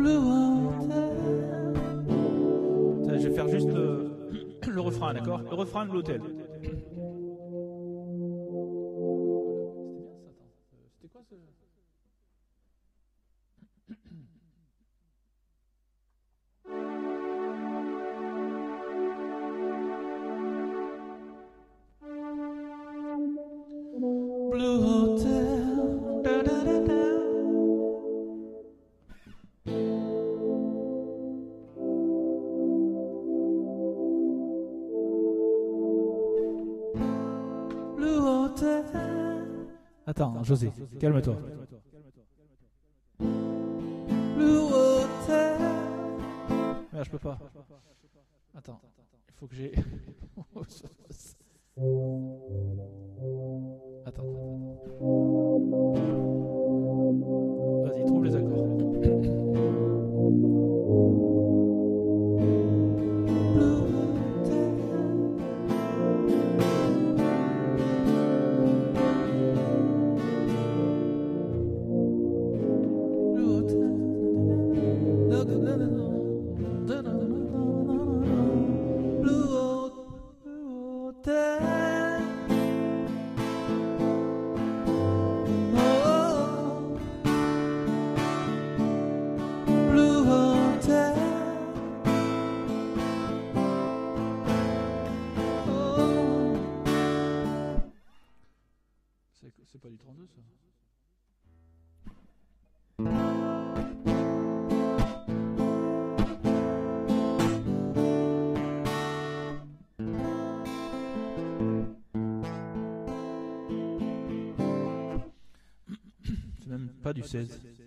Je vais faire juste le refrain, d'accord? Le refrain de l'hôtel. C'était quoi ce... Blue Hotel. Da, da, da, da. Blue Hotel. Attends, José, calme-toi. Blue Hotel. Merde, je peux pas. Attends, il faut que j'ai. Attends. Vas-y, trouve les accords. C'est pas du 32 ça. C'est même pas du 16.